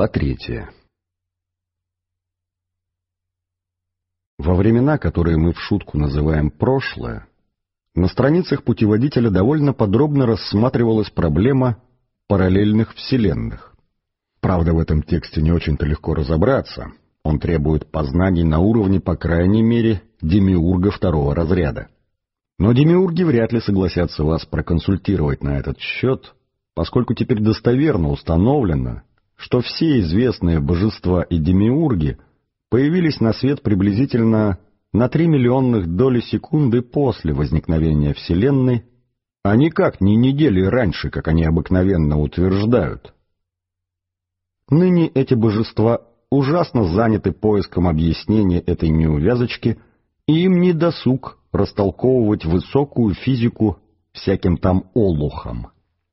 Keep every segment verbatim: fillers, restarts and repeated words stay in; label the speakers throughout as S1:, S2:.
S1: Глава третья. Во времена, которые мы в шутку называем «прошлое», на страницах путеводителя довольно подробно рассматривалась проблема параллельных вселенных. Правда, в этом тексте не очень-то легко разобраться, он требует познаний на уровне, по крайней мере, демиурга второго разряда. Но демиурги вряд ли согласятся вас проконсультировать на этот счет, поскольку теперь достоверно установлено, что все известные божества и демиурги появились на свет приблизительно на три миллионных доли секунды после возникновения Вселенной, а никак не недели раньше, как они обыкновенно утверждают. Ныне эти божества ужасно заняты поиском объяснения этой неувязочки, и им не досуг растолковывать высокую физику всяким там олухам.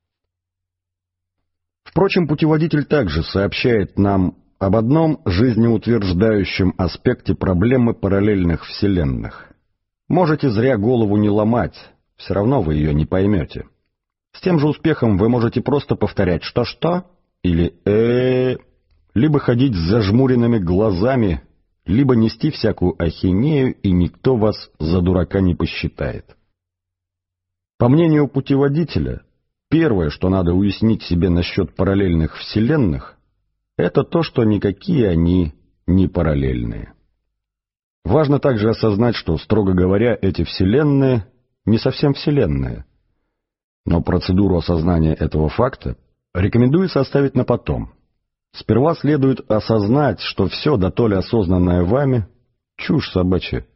S1: Впрочем, путеводитель также сообщает нам об одном жизнеутверждающем аспекте проблемы параллельных вселенных. Можете зря голову не ломать, все равно вы ее не поймете. С тем же успехом вы можете просто повторять «что-что» или э либо ходить с зажмуренными глазами, либо нести всякую ахинею, и никто вас за дурака не посчитает. По мнению путеводителя, первое, что надо уяснить себе насчет параллельных вселенных, это то, что никакие они не параллельные. Важно также осознать, что, строго говоря, эти вселенные не совсем вселенные. Но процедуру осознания этого факта рекомендуется оставить на потом. Сперва следует осознать, что все дотоле осознанное вами — чушь собачья.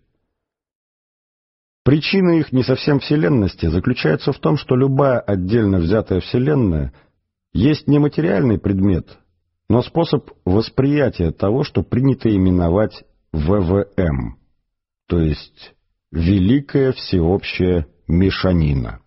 S1: Причина их не совсем вселенности заключается в том, что любая отдельно взятая вселенная есть не материальный предмет, но способ восприятия того, что принято именовать вэ вэ эм, то есть великая всеобщая мешанина.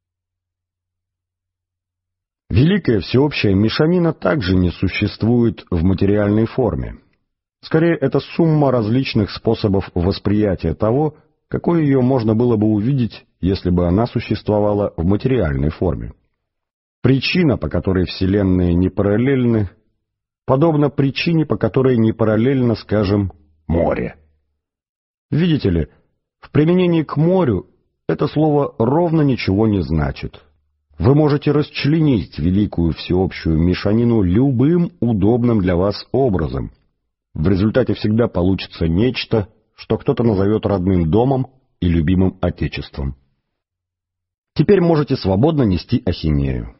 S1: Великая всеобщая мешанина также не существует в материальной форме. Скорее, это сумма различных способов восприятия того, какой ее можно было бы увидеть, если бы она существовала в материальной форме. Причина, по которой вселенные не параллельны, подобна причине, по которой не параллельно, скажем, море. Видите ли, в применении к морю это слово ровно ничего не значит. Вы можете расчленить великую всеобщую мешанину любым удобным для вас образом. В результате всегда получится нечто, что кто-то назовет родным домом и любимым отечеством. Теперь можете свободно нести ахинею.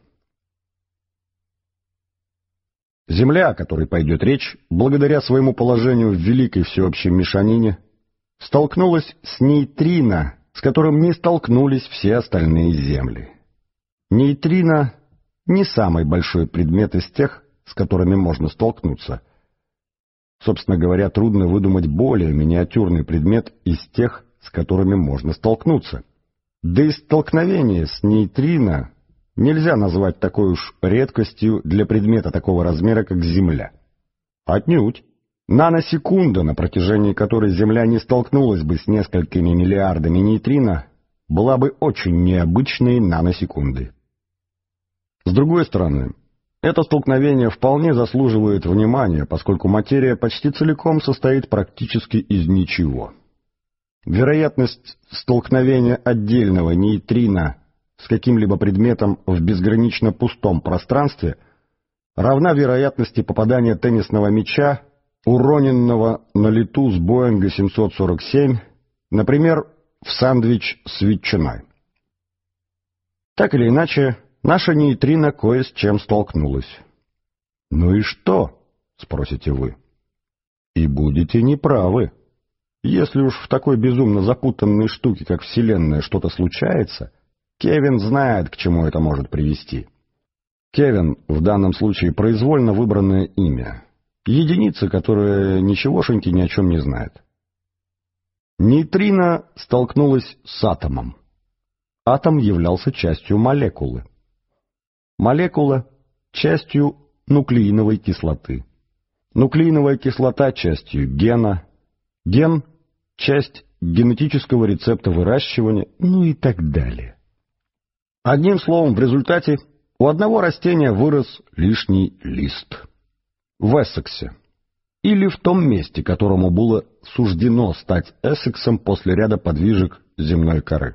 S1: Земля, о которой пойдет речь, благодаря своему положению в великой всеобщей мешанине, столкнулась с нейтрино, с которым не столкнулись все остальные земли. Нейтрино — не самый большой предмет из тех, с которыми можно столкнуться. Собственно говоря, трудно выдумать более миниатюрный предмет из тех, с которыми можно столкнуться. Да и столкновение с нейтрино нельзя назвать такой уж редкостью для предмета такого размера, как Земля. Отнюдь. Наносекунда, на протяжении которой Земля не столкнулась бы с несколькими миллиардами нейтрино, была бы очень необычной наносекундой. С другой стороны, это столкновение вполне заслуживает внимания, поскольку материя почти целиком состоит практически из ничего. Вероятность столкновения отдельного нейтрино с каким-либо предметом в безгранично пустом пространстве равна вероятности попадания теннисного мяча, уроненного на лету с Боинга семьсот сорок семь, например, в сэндвич с ветчиной. Так или иначе, наша нейтрино кое с чем столкнулась. «Ну и что?» — спросите вы. И будете неправы. Если уж в такой безумно запутанной штуке, как Вселенная, что-то случается, Кевин знает, к чему это может привести. Кевин в данном случае произвольно выбранное имя. Единица, которая ничегошеньки ни о чем не знает. Нейтрино столкнулась с атомом. Атом являлся частью молекулы. Молекула — частью нуклеиновой кислоты. Нуклеиновая кислота — частью гена. Ген — часть генетического рецепта выращивания, ну и так далее. Одним словом, в результате у одного растения вырос лишний лист. в Эссексе, или в том месте, которому было суждено стать Эссексом после ряда подвижек земной коры.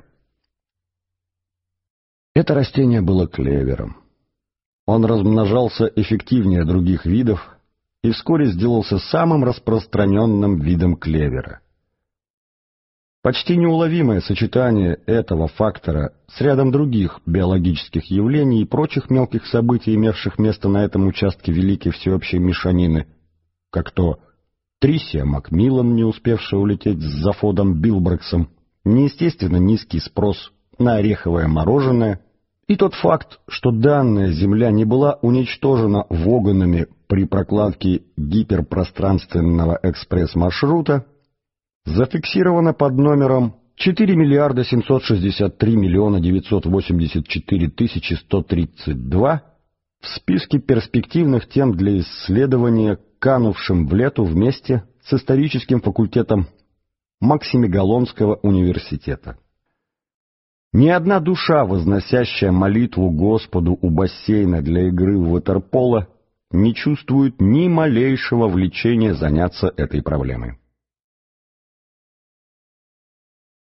S1: Это растение было клевером. Он размножался эффективнее других видов и вскоре сделался самым распространенным видом клевера. Почти неуловимое сочетание этого фактора с рядом других биологических явлений и прочих мелких событий, имевших место на этом участке великой всеобщей мешанины, как то Трисия Макмиллан, не успевшая улететь с Зафодом Билбрексом, неестественно низкий спрос на ореховое мороженое, и тот факт, что данная Земля не была уничтожена воганами при прокладке гиперпространственного экспресс-маршрута, зафиксировано под номером четыре миллиарда семьсот шестьдесят три миллиона девятьсот восемьдесят четыре тысячи сто тридцать два в списке перспективных тем для исследования, канувшим в лету вместе с историческим факультетом Максимегалонского университета. Ни одна душа, возносящая молитву Господу у бассейна для игры в ватерполо, не чувствует ни малейшего влечения заняться этой проблемой.